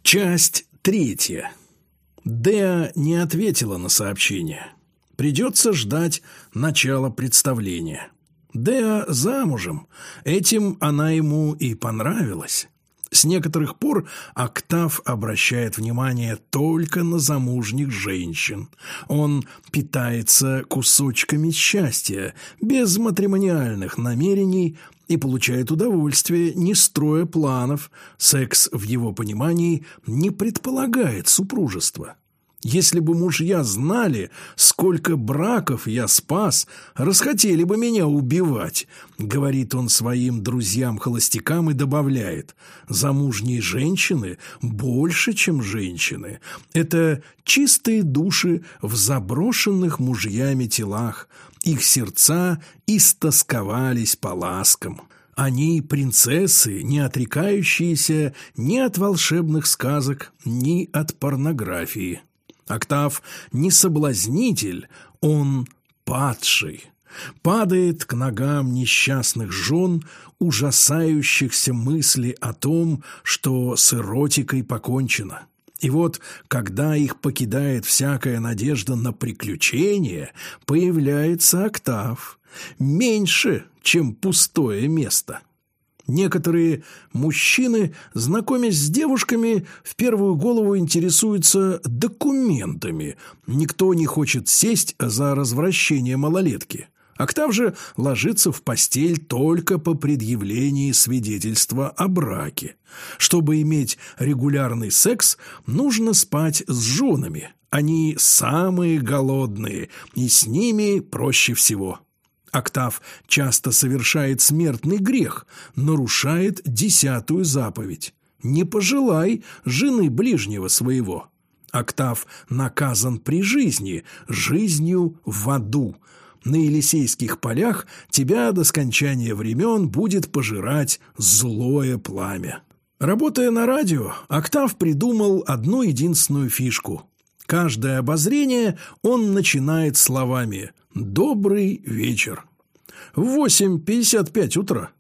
Часть 3. Деа не ответила на сообщение. Придется ждать начала представления. Деа замужем. Этим она ему и понравилась. С некоторых пор Октав обращает внимание только на замужних женщин. Он питается кусочками счастья, без матримониальных намерений, и получает удовольствие, не строя планов. Секс в его понимании не предполагает супружества. Если бы мужья знали, сколько браков я спас, расхотели бы меня убивать, говорит он своим друзьям-холостякам и добавляет: замужние женщины больше, чем женщины. Это чистые души в заброшенных мужьями телах. Их сердца истосковались по ласкам. Они принцессы, не отрекающиеся ни от волшебных сказок, ни от порнографии. Октав не соблазнитель, он падший. Падает к ногам несчастных жен, ужасающихся мысли о том, что с эротикой покончено. И вот, когда их покидает всякая надежда на приключение, появляется Октав, меньше, чем пустое место. Некоторые мужчины, знакомясь с девушками, в первую голову интересуются документами. Никто не хочет сесть за развращение малолетки. Октав же ложится в постель только по предъявлении свидетельства о браке. Чтобы иметь регулярный секс, нужно спать с женами. Они самые голодные, и с ними проще всего. Октав часто совершает смертный грех, нарушает 10-ю заповедь: «Не пожелай жены ближнего своего». Октав наказан при жизни, жизнью в аду. На Елисейских полях тебя до скончания времен будет пожирать злое пламя. Работая на радио, Октав придумал одну единственную фишку. Каждое обозрение он начинает словами «Добрый вечер» в 8:55 утра.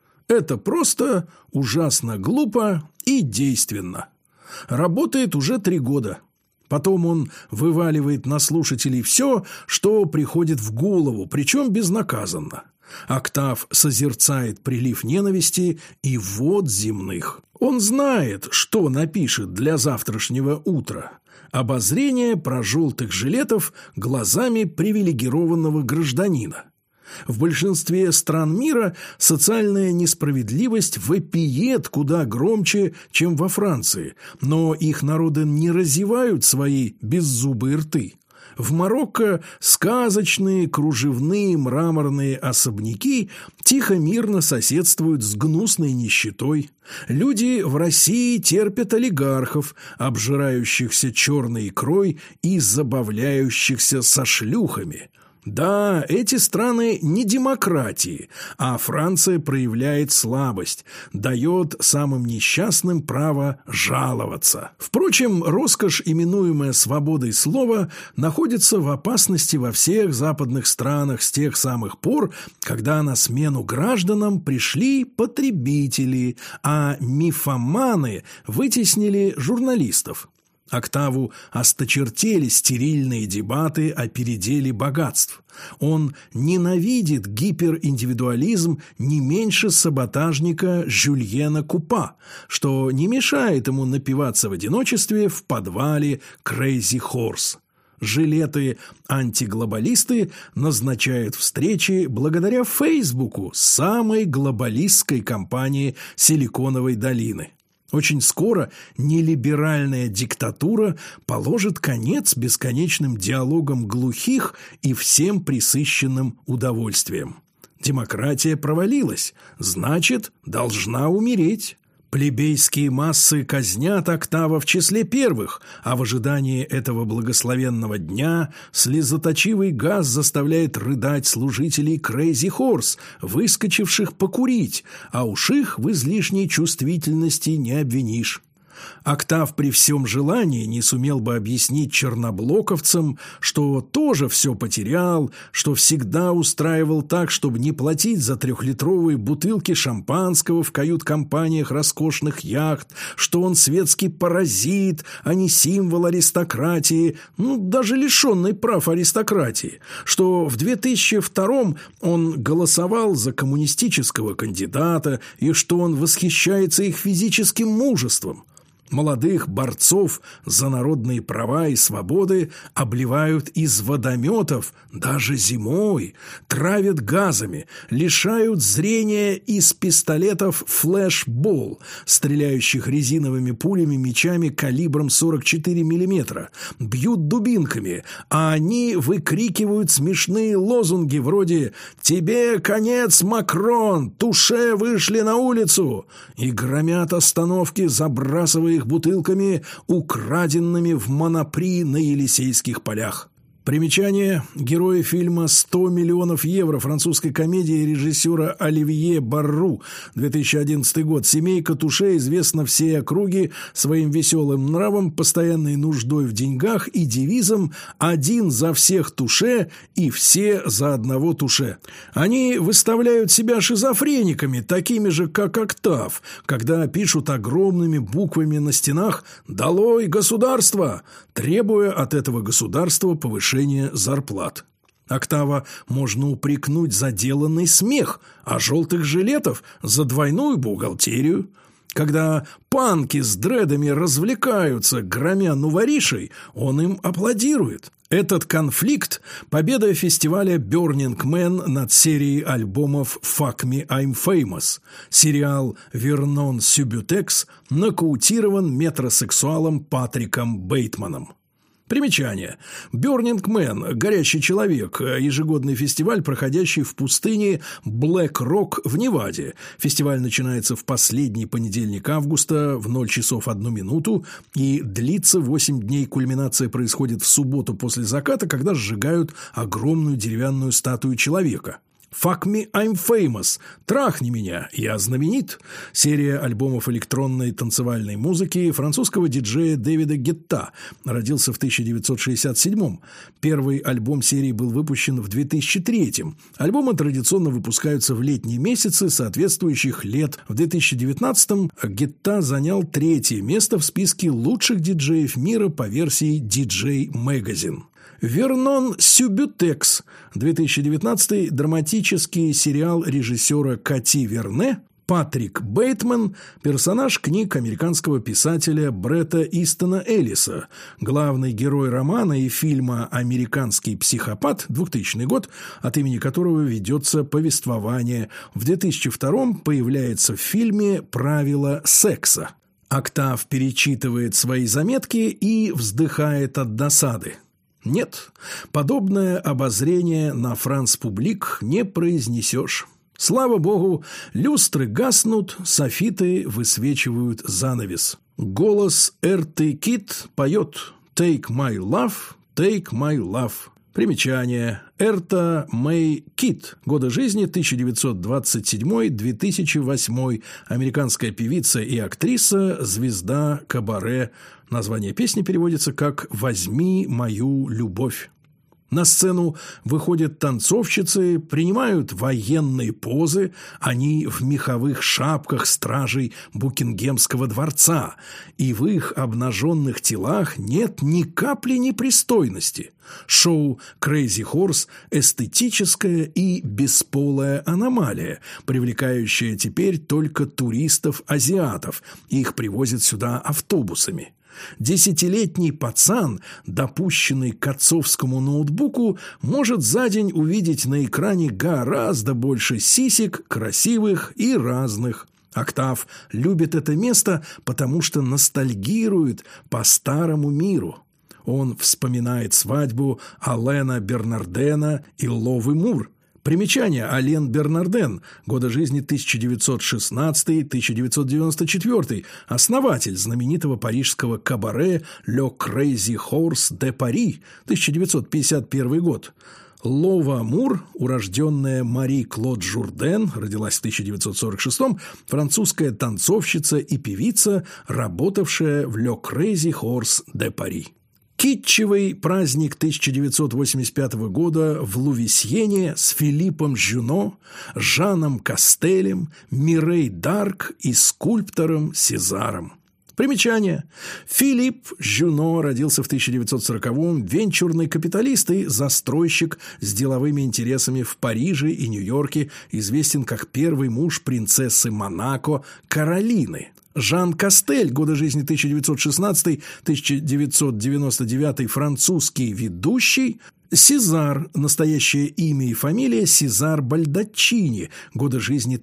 Это просто, ужасно глупо и действенно. Работает уже 3 года. Потом он вываливает на слушателей все, что приходит в голову, причем безнаказанно. Октав созерцает прилив ненависти и вод земных. Он знает, что напишет для завтрашнего утра. Обозрение про желтых жилетов глазами привилегированного гражданина. В большинстве стран мира социальная несправедливость вопиет куда громче, чем во Франции, но их народы не разевают свои беззубые рты. В Марокко сказочные кружевные мраморные особняки тихо-мирно соседствуют с гнусной нищетой. Люди в России терпят олигархов, обжирающихся черной икрой и забавляющихся со шлюхами. Да, эти страны не демократии, а Франция проявляет слабость, дает самым несчастным право жаловаться. Впрочем, роскошь, именуемая свободой слова, находится в опасности во всех западных странах с тех самых пор, когда на смену гражданам пришли потребители, а мифоманы вытеснили журналистов. Октаву осточертели стерильные дебаты о переделе богатств. Он ненавидит гипериндивидуализм не меньше саботажника Жюльена Купа, что не мешает ему напиваться в одиночестве в подвале Crazy Horse. Жилеты-антиглобалисты назначают встречи благодаря Фейсбуку, самой глобалистской компании Силиконовой долины. Очень скоро нелиберальная диктатура положит конец бесконечным диалогам глухих и всем пресыщенным удовольствием. Демократия провалилась, значит, должна умереть. Плебейские массы казнят Октава в числе первых, а в ожидании этого благословенного дня слезоточивый газ заставляет рыдать служителей Crazy Horse, выскочивших покурить, а уж их в излишней чувствительности не обвинишь. Октав при всем желании не сумел бы объяснить черноблоковцам, что тоже все потерял, что всегда устраивал так, чтобы не платить за 3-литровые бутылки шампанского в кают-компаниях роскошных яхт, что он светский паразит, а не символ аристократии, даже лишенный прав аристократии, что в 2002 он голосовал за коммунистического кандидата и что он восхищается их физическим мужеством. Молодых борцов за народные права и свободы обливают из водометов даже зимой, травят газами, лишают зрения из пистолетов флешбол, стреляющих резиновыми пулями мечами калибром 44 мм, бьют дубинками, а они выкрикивают смешные лозунги вроде «Тебе конец, Макрон! Туше вышли на улицу!» и громят остановки, забрасывая их бутылками, украденными в Монапри на Елисейских полях. Примечание. Герои фильма «100 миллионов евро» французской комедии режиссера Оливье Барру, 2011 год. Семейка Туше известна всей округе своим веселым нравом, постоянной нуждой в деньгах и девизом «один за всех Туше и все за одного Туше». Они выставляют себя шизофрениками, такими же, как Октав, когда пишут огромными буквами на стенах «Долой государство!», требуя от этого государства повышения зарплат. Октава можно упрекнуть за деланный смех, а желтых жилетов за двойную бухгалтерию. Когда панки с дредами развлекаются, громя нуворишей, он им аплодирует. Этот конфликт – победа фестиваля Burning Man над серией альбомов «Fuck Me, I'm Famous». Сериал «Вернон Сюбютекс» нокаутирован метросексуалом Патриком Бейтманом. Примечание. Burning Man – «Горящий человек» – ежегодный фестиваль, проходящий в пустыне Блэк-Рок в Неваде. Фестиваль начинается в последний понедельник августа в 0 часов 1 минуту и длится 8 дней. Кульминация происходит в субботу после заката, когда сжигают огромную деревянную статую человека. «Fuck me, I'm famous» – «Трахни меня, я знаменит» – серия альбомов электронной танцевальной музыки французского диджея Дэвида Гетта, родился в 1967-м. Первый альбом серии был выпущен в 2003-м. Альбомы традиционно выпускаются в летние месяцы соответствующих лет. В 2019-м Гетта занял 3-е место в списке лучших диджеев мира по версии DJ Magazine. «Вернон Сюбютекс» 2019 драматический сериал режиссера Кати Верне. Патрик Бейтман – персонаж книг американского писателя Бретта Истона Эллиса, главный герой романа и фильма «Американский психопат» 2000 год, от имени которого ведется повествование. В 2002 появляется в фильме «Правила секса». Октав перечитывает свои заметки и вздыхает от досады. Нет, подобное обозрение на Франс Публик не произнесешь. Слава богу, люстры гаснут, софиты высвечивают занавес. Голос Эрты Кит поет «Take my love, take my love». Примечание. Эрта Мэй Кит. Годы жизни 1927-2008. Американская певица и актриса, звезда кабаре. Название песни переводится как «Возьми мою любовь». На сцену выходят танцовщицы, принимают военные позы, они в меховых шапках стражей Букингемского дворца, и в их обнаженных телах нет ни капли непристойности. Шоу «Crazy Horse» – эстетическая и бесполая аномалия, привлекающая теперь только туристов-азиатов, их привозят сюда автобусами. 10-летний пацан, допущенный к отцовскому ноутбуку, может за день увидеть на экране гораздо больше сисек, красивых и разных. Октав любит это место, потому что ностальгирует по старому миру. Он вспоминает свадьбу Алена Бернардена и Ловы Мур. Примечание. Ален Бернарден. Годы жизни 1916-1994. Основатель знаменитого парижского кабаре «Le Crazy Horse de Paris», 1951 год. Лова Мур, урожденная Мари Клод Журден, родилась в 1946-м, французская танцовщица и певица, работавшая в «Le Crazy Horse de Paris». Китчевый праздник 1985 года в Лувисьене с Филиппом Жюно, Жаном Кастелем, Мирей Дарк и скульптором Сезаром. Примечание. Филипп Жюно родился в 1940-м, венчурный капиталист и застройщик с деловыми интересами в Париже и Нью-Йорке, известен как первый муж принцессы Монако Каролины. Жан Кастель, годы жизни 1916-1999, французский ведущий. Сезар, настоящее имя и фамилия Сезар Бальдаччини, годы жизни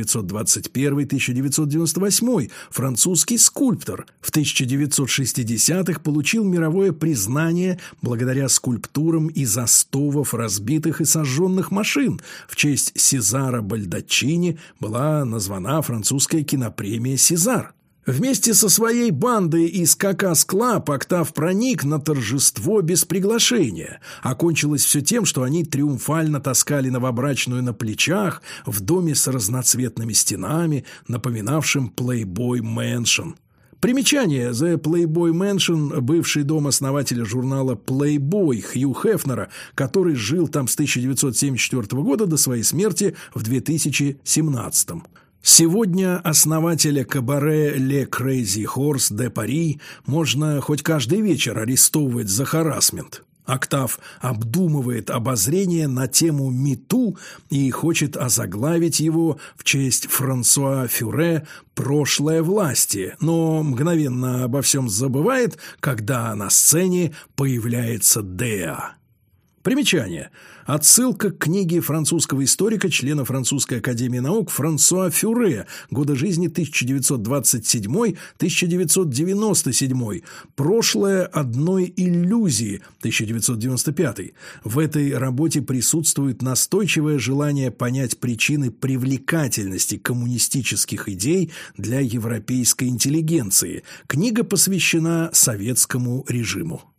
1921-1998, французский скульптор. В 1960-х получил мировое признание благодаря скульптурам из остовов разбитых и сожженных машин. В честь Сезара Бальдаччини была названа французская кинопремия «Сезар». Вместе со своей бандой из Какас Клаб Октав проник на торжество без приглашения. Окончилось все тем, что они триумфально таскали новобрачную на плечах в доме с разноцветными стенами, напоминавшим Playboy Mansion. Примечание. The Playboy Mansion – бывший дом основателя журнала Playboy Хью Хефнера, который жил там с 1974 года до своей смерти в 2017. Сегодня основателя кабаре «Le Crazy Horse de Paris» можно хоть каждый вечер арестовывать за харассмент. Октав обдумывает обозрение на тему «Мету» и хочет озаглавить его в честь Франсуа Фюре «Прошлое власти», но мгновенно обо всем забывает, когда на сцене появляется Деа. Примечание. Отсылка к книге французского историка, члена Французской академии наук Франсуа Фюре, годы жизни 1927-1997, «Прошлое одной иллюзии» 1995. В этой работе присутствует настойчивое желание понять причины привлекательности коммунистических идей для европейской интеллигенции. Книга посвящена советскому режиму.